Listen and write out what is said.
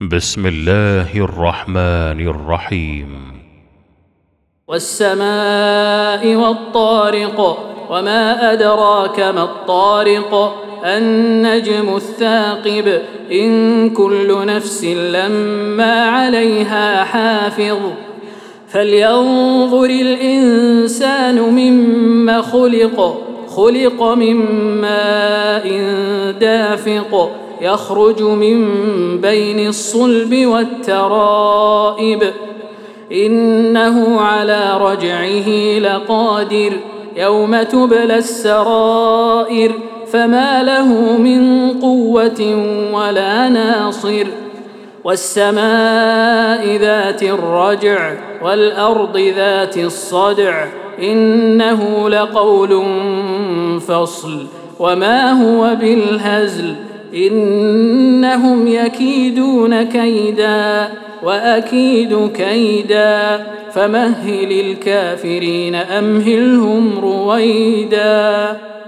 بسم الله الرحمن الرحيم. والسماء والطارق وما أدراك ما الطارق النجم الثاقب إن كل نفس لما عليها حافظ فلينظر الإنسان مما خلق من ماء دافق يخرج من بين الصلب والترائب إنه على رجعه لقادر يوم تبلى السرائر فما له من قوة ولا ناصر والسماء ذات الرجع والأرض ذات الصدع إنه لقول فصل وما هو بالهزل إنهم يكيدون كيدا وأكيد كيدا فمهل الكافرين أمهلهم رويدا.